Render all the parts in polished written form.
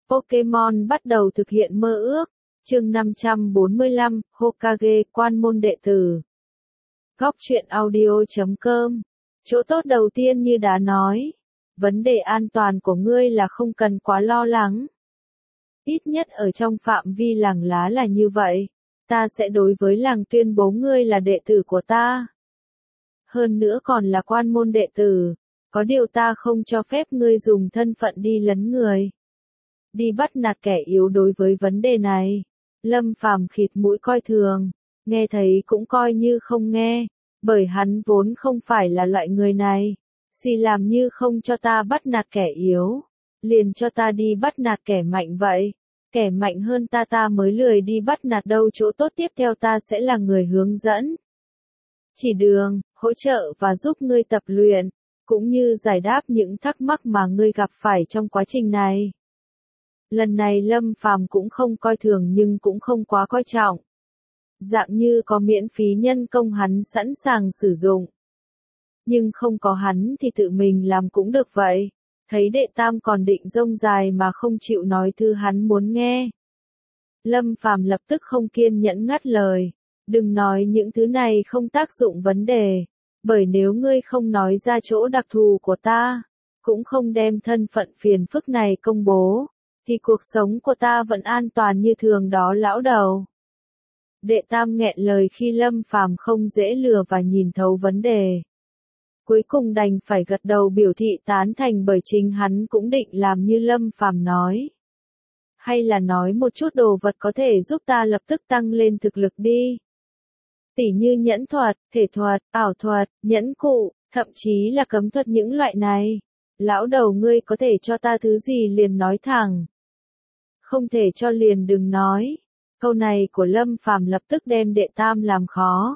Pokemon bắt đầu thực hiện mơ ước. Chương 545, Hokage, quan môn đệ tử. Góc truyện audio.com. Chỗ tốt đầu tiên như đã nói, vấn đề an toàn của ngươi là không cần quá lo lắng. Ít nhất ở trong phạm vi làng lá là như vậy, ta sẽ đối với làng tuyên bố ngươi là đệ tử của ta. Hơn nữa còn là quan môn đệ tử, có điều ta không cho phép ngươi dùng thân phận đi lấn người. Đi bắt nạt kẻ yếu. Đối với vấn đề này, Lâm Phàm khịt mũi coi thường, nghe thấy cũng coi như không nghe, bởi hắn vốn không phải là loại người này. Xì làm như không cho ta bắt nạt kẻ yếu, liền cho ta đi bắt nạt kẻ mạnh vậy. Kẻ mạnh hơn ta mới lười đi bắt nạt đâu. Chỗ tốt tiếp theo ta sẽ là người hướng dẫn, chỉ đường, hỗ trợ và giúp ngươi tập luyện, cũng như giải đáp những thắc mắc mà ngươi gặp phải trong quá trình này. Lần này Lâm Phàm cũng không coi thường nhưng cũng không quá coi trọng. Dạng như có miễn phí nhân công hắn sẵn sàng sử dụng. Nhưng không có hắn thì tự mình làm cũng được vậy. Thấy đệ tam còn định rông dài mà không chịu nói thứ hắn muốn nghe. Lâm Phàm lập tức không kiên nhẫn ngắt lời. Đừng nói những thứ này không tác dụng vấn đề. Bởi nếu ngươi không nói ra chỗ đặc thù của ta, cũng không đem thân phận phiền phức này công bố, thì cuộc sống của ta vẫn an toàn như thường đó lão đầu. Đệ tam nghẹn lời khi Lâm Phàm không dễ lừa và nhìn thấu vấn đề. Cuối cùng đành phải gật đầu biểu thị tán thành bởi chính hắn cũng định làm như Lâm Phàm nói. Hay là nói một chút đồ vật có thể giúp ta lập tức tăng lên thực lực đi. Tỉ như nhẫn thuật, thể thuật, ảo thuật, nhẫn cụ, thậm chí là cấm thuật những loại này. Lão đầu ngươi có thể cho ta thứ gì liền nói thẳng. Không thể cho liền đừng nói. Câu này của Lâm Phàm lập tức đem đệ tam làm khó.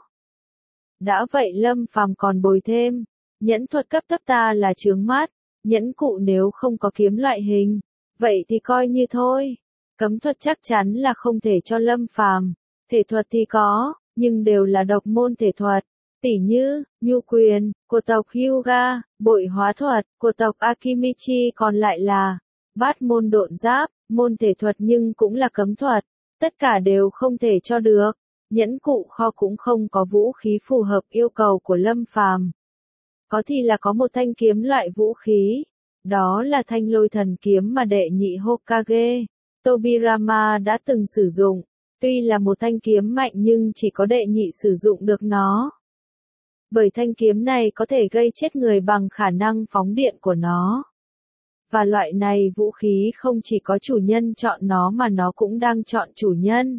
Đã vậy Lâm Phàm còn bồi thêm. Nhẫn thuật cấp thấp ta là chướng mắt. Nhẫn cụ nếu không có kiếm loại hình, vậy thì coi như thôi. Cấm thuật chắc chắn là không thể cho Lâm Phàm. Thể thuật thì có, nhưng đều là độc môn thể thuật. Tỉ như, nhu quyền, của tộc Hyuga, bội hóa thuật, của tộc Akimichi còn lại là bát môn độn giáp, môn thể thuật nhưng cũng là cấm thuật. Tất cả đều không thể cho được. Nhẫn cụ kho cũng không có vũ khí phù hợp yêu cầu của Lâm Phàm. Có thì là có một thanh kiếm loại vũ khí. Đó là thanh lôi thần kiếm mà đệ nhị Hokage, Tobirama đã từng sử dụng. Tuy là một thanh kiếm mạnh nhưng chỉ có đệ nhị sử dụng được nó. Bởi thanh kiếm này có thể gây chết người bằng khả năng phóng điện của nó. Và loại này vũ khí không chỉ có chủ nhân chọn nó mà nó cũng đang chọn chủ nhân.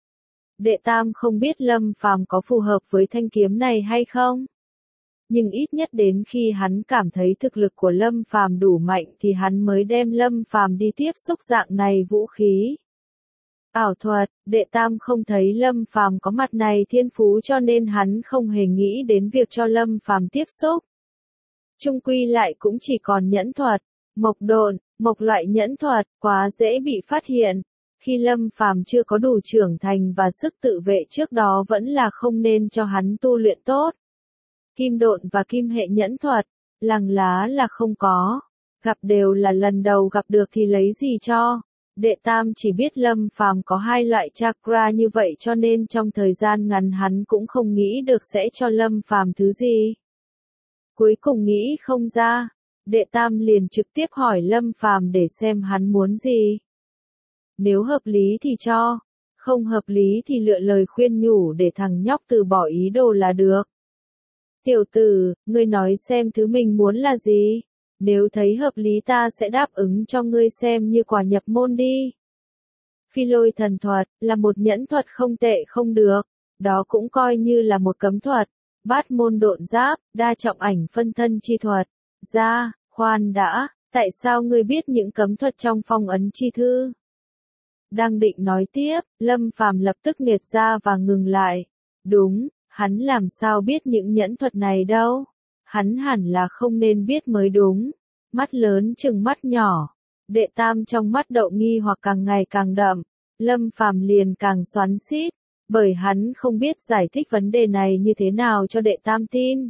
Đệ tam không biết Lâm Phàm có phù hợp với thanh kiếm này hay không. Nhưng ít nhất đến khi hắn cảm thấy thực lực của Lâm Phàm đủ mạnh thì hắn mới đem Lâm Phàm đi tiếp xúc dạng này vũ khí. Ảo thuật, đệ tam không thấy Lâm Phàm có mặt này thiên phú cho nên hắn không hề nghĩ đến việc cho Lâm Phàm tiếp xúc. Chung quy lại cũng chỉ còn nhẫn thuật, mộc độn, mộc loại nhẫn thuật, quá dễ bị phát hiện. Khi Lâm Phàm chưa có đủ trưởng thành và sức tự vệ trước đó vẫn là không nên cho hắn tu luyện tốt. Kim độn và kim hệ nhẫn thuật, làng lá là không có. Gặp đều là lần đầu gặp được thì lấy gì cho. Đệ tam chỉ biết Lâm Phàm có hai loại chakra như vậy cho nên trong thời gian ngắn hắn cũng không nghĩ được sẽ cho Lâm Phàm thứ gì. Cuối cùng nghĩ không ra, đệ tam liền trực tiếp hỏi Lâm Phàm để xem hắn muốn gì. Nếu hợp lý thì cho, không hợp lý thì lựa lời khuyên nhủ để thằng nhóc từ bỏ ý đồ là được. Tiểu tử, ngươi nói xem thứ mình muốn là gì? Nếu thấy hợp lý ta sẽ đáp ứng cho ngươi xem như quà nhập môn đi. Phi lôi thần thuật, là một nhẫn thuật không tệ không được. Đó cũng coi như là một cấm thuật. Bát môn độn giáp, đa trọng ảnh phân thân chi thuật. Khoan đã, tại sao ngươi biết những cấm thuật trong phong ấn chi thư? Đang định nói tiếp, Lâm Phàm lập tức nghiệt ra và ngừng lại. Đúng, hắn làm sao biết những nhẫn thuật này đâu? Hắn hẳn là không nên biết mới đúng. Mắt lớn chừng mắt nhỏ. Đệ tam trong mắt đậu nghi hoặc càng ngày càng đậm. Lâm Phàm liền càng xoắn xít. Bởi hắn không biết giải thích vấn đề này như thế nào cho đệ tam tin.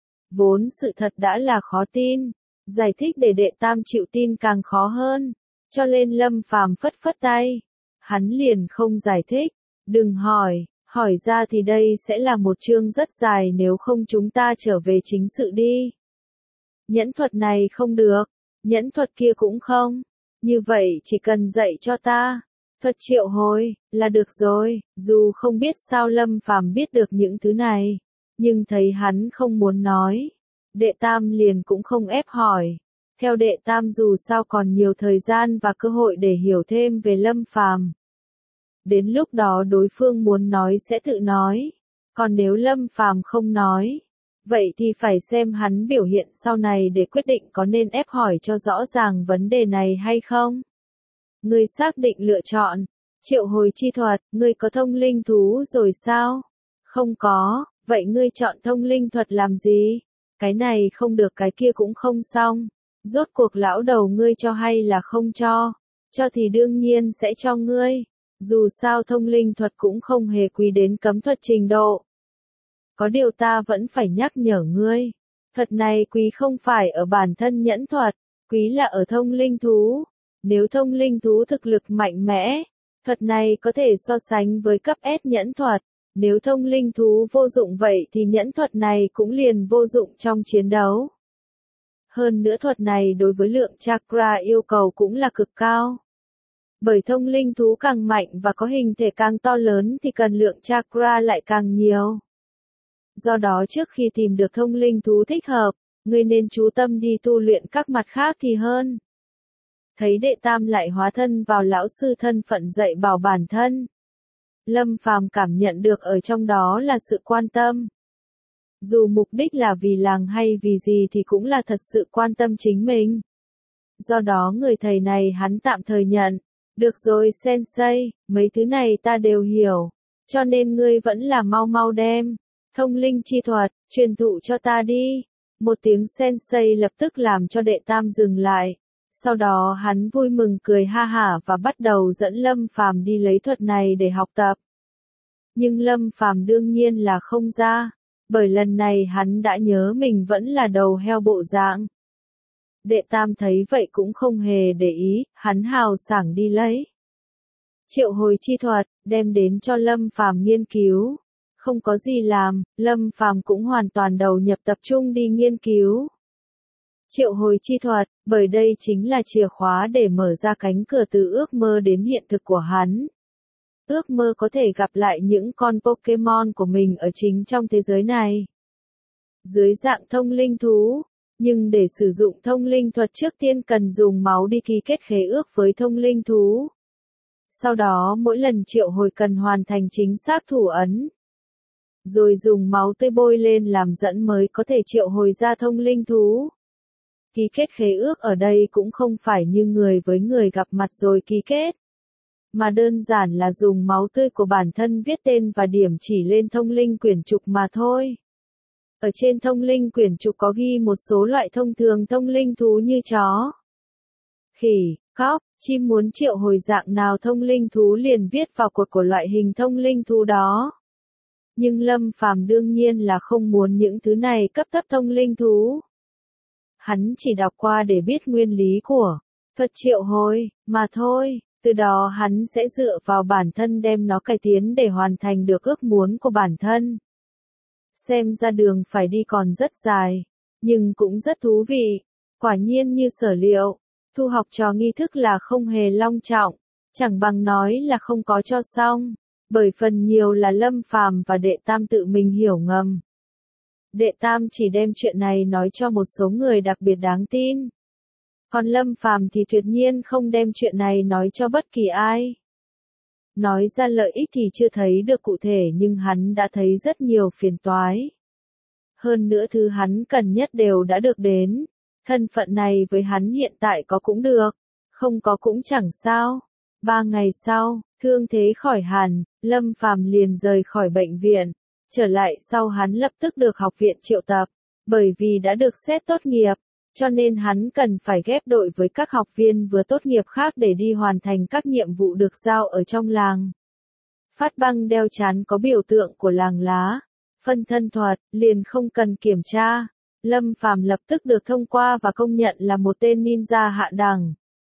Vốn sự thật đã là khó tin. Giải thích để đệ tam chịu tin càng khó hơn. cho nên Lâm Phàm phất phất tay. Hắn liền không giải thích, đừng hỏi, hỏi ra thì đây sẽ là một chương rất dài nếu không chúng ta trở về chính sự đi. Nhẫn thuật này không được, nhẫn thuật kia cũng không, như vậy chỉ cần dạy cho ta. Thuật triệu hồi, là được rồi, dù không biết sao Lâm Phàm biết được những thứ này, nhưng thấy hắn không muốn nói. Đệ Tam liền cũng không ép hỏi. Theo Đệ Tam dù sao còn nhiều thời gian và cơ hội để hiểu thêm về Lâm Phàm. Đến lúc đó đối phương muốn nói sẽ tự nói, còn nếu Lâm Phàm không nói, vậy thì phải xem hắn biểu hiện sau này để quyết định có nên ép hỏi cho rõ ràng vấn đề này hay không. Ngươi xác định lựa chọn triệu hồi chi thuật, ngươi có thông linh thú rồi sao? Không có, vậy ngươi chọn thông linh thuật làm gì? Cái này không được cái kia cũng không xong. Rốt cuộc lão đầu ngươi cho hay là không cho? Cho thì đương nhiên sẽ cho ngươi. Dù sao thông linh thuật cũng không hề quý đến cấm thuật trình độ. Có điều ta vẫn phải nhắc nhở ngươi. Thuật này quý không phải ở bản thân nhẫn thuật, quý là ở thông linh thú. Nếu thông linh thú thực lực mạnh mẽ, thuật này có thể so sánh với cấp S nhẫn thuật. Nếu thông linh thú vô dụng vậy thì nhẫn thuật này cũng liền vô dụng trong chiến đấu. Hơn nữa thuật này đối với lượng chakra yêu cầu cũng là cực cao. Bởi thông linh thú càng mạnh và có hình thể càng to lớn thì cần lượng chakra lại càng nhiều. Do đó trước khi tìm được thông linh thú thích hợp, ngươi nên chú tâm đi tu luyện các mặt khác thì hơn. Thấy Đệ Tam lại hóa thân vào lão sư thân phận dạy bảo bản thân. Lâm Phàm cảm nhận được ở trong đó là sự quan tâm. Dù mục đích là vì làng hay vì gì thì cũng là thật sự quan tâm chính mình. Do đó người thầy này hắn tạm thời nhận. Được rồi Sensei, mấy thứ này ta đều hiểu. Cho nên ngươi vẫn là mau mau đem thông linh chi thuật, truyền thụ cho ta đi. Một tiếng Sensei lập tức làm cho Đệ Tam dừng lại. Sau đó hắn vui mừng cười ha hả và bắt đầu dẫn Lâm Phàm đi lấy thuật này để học tập. Nhưng Lâm Phàm đương nhiên là không ra, bởi lần này hắn đã nhớ mình vẫn là đầu heo bộ dạng. Đệ Tam thấy vậy cũng không hề để ý, hắn hào sảng đi lấy. Triệu hồi chi thuật, đem đến cho Lâm Phàm nghiên cứu. Không có gì làm, Lâm Phàm cũng hoàn toàn đầu nhập tập trung đi nghiên cứu. Triệu hồi chi thuật, bởi đây chính là chìa khóa để mở ra cánh cửa từ ước mơ đến hiện thực của hắn. Ước mơ có thể gặp lại những con Pokemon của mình ở chính trong thế giới này. Dưới dạng thông linh thú, nhưng để sử dụng thông linh thuật trước tiên cần dùng máu đi ký kết khế ước với thông linh thú. Sau đó mỗi lần triệu hồi cần hoàn thành chính xác thủ ấn. Rồi dùng máu tươi bôi lên làm dẫn mới có thể triệu hồi ra thông linh thú. Ký kết khế ước ở đây cũng không phải như người với người gặp mặt rồi ký kết, mà đơn giản là dùng máu tươi của bản thân viết tên và điểm chỉ lên thông linh quyển trục mà thôi. Ở trên thông linh quyển trục có ghi một số loại thông thường thông linh thú như chó, khỉ, cóc, chim, muốn triệu hồi dạng nào thông linh thú liền viết vào cột của loại hình thông linh thú đó. Nhưng Lâm Phàm đương nhiên là không muốn những thứ này cấp thấp thông linh thú. Hắn chỉ đọc qua để biết nguyên lý của thuật triệu hồi, mà thôi, từ đó hắn sẽ dựa vào bản thân đem nó cải tiến để hoàn thành được ước muốn của bản thân. Xem ra đường phải đi còn rất dài, nhưng cũng rất thú vị. Quả nhiên như sở liệu, thu học trò nghi thức là không hề long trọng, chẳng bằng nói là không có cho xong, bởi phần nhiều là Lâm Phàm và Đệ Tam tự mình hiểu ngầm. Đệ Tam chỉ đem chuyện này nói cho một số người đặc biệt đáng tin. Còn Lâm Phàm thì tuyệt nhiên không đem chuyện này nói cho bất kỳ ai. Nói ra lợi ích thì chưa thấy được cụ thể nhưng hắn đã thấy rất nhiều phiền toái. Hơn nữa thứ hắn cần nhất đều đã được đến. Thân phận này với hắn hiện tại có cũng được, không có cũng chẳng sao. 3 ngày sau, thương thế khỏi hẳn, Lâm Phàm liền rời khỏi bệnh viện. Trở lại sau hắn lập tức được học viện triệu tập, bởi vì đã được xét tốt nghiệp, cho nên hắn cần phải ghép đội với các học viên vừa tốt nghiệp khác để đi hoàn thành các nhiệm vụ được giao ở trong làng. Phát băng đeo chán có biểu tượng của làng lá, phân thân thuật, liền không cần kiểm tra. Lâm Phàm lập tức được thông qua và công nhận là một tên ninja hạ đẳng.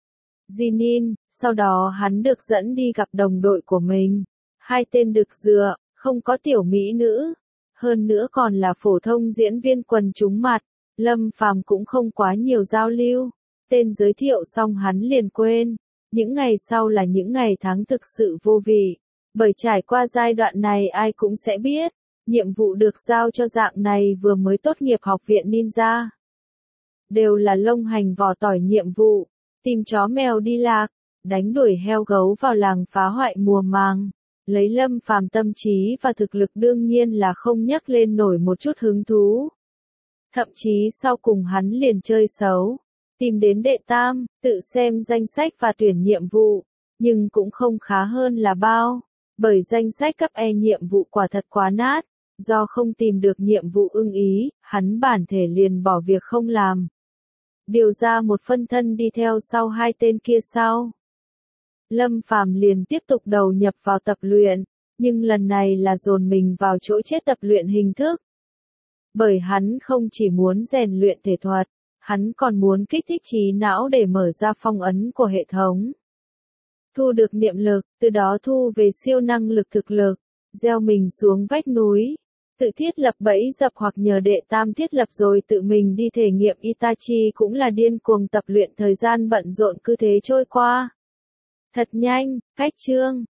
Jinin, sau đó hắn được dẫn đi gặp đồng đội của mình. Hai tên đực dựa, không có tiểu mỹ nữ, hơn nữa còn là phổ thông diễn viên quần chúng mặt. Lâm Phàm cũng không quá nhiều giao lưu, tên giới thiệu xong hắn liền quên. Những ngày sau là những ngày tháng thực sự vô vị, bởi trải qua giai đoạn này ai cũng sẽ biết, nhiệm vụ được giao cho dạng này vừa mới tốt nghiệp học viện ninja. Đều là lông hành vỏ tỏi nhiệm vụ, tìm chó mèo đi lạc, đánh đuổi heo gấu vào làng phá hoại mùa màng. Lấy Lâm Phàm tâm trí và thực lực đương nhiên là không nhắc lên nổi một chút hứng thú. Thậm chí sau cùng hắn liền chơi xấu, tìm đến đệ tam, tự xem danh sách và tuyển nhiệm vụ, nhưng cũng không khá hơn là bao, bởi danh sách cấp E nhiệm vụ quả thật quá nát, do không tìm được nhiệm vụ ưng ý, hắn bản thể liền bỏ việc không làm. Điều ra một phân thân đi theo sau hai tên kia sau. Lâm Phàm liền tiếp tục đầu nhập vào tập luyện, nhưng lần này là dồn mình vào chỗ chết tập luyện hình thức. Bởi hắn không chỉ muốn rèn luyện thể thuật, hắn còn muốn kích thích trí não để mở ra phong ấn của hệ thống. Thu được niệm lực, từ đó thu về siêu năng lực thực lực, gieo mình xuống vách núi, tự thiết lập bẫy dập hoặc nhờ đệ tam thiết lập rồi tự mình đi thể nghiệm Itachi cũng là điên cuồng tập luyện thời gian bận rộn cứ thế trôi qua. Thật nhanh, cách chương.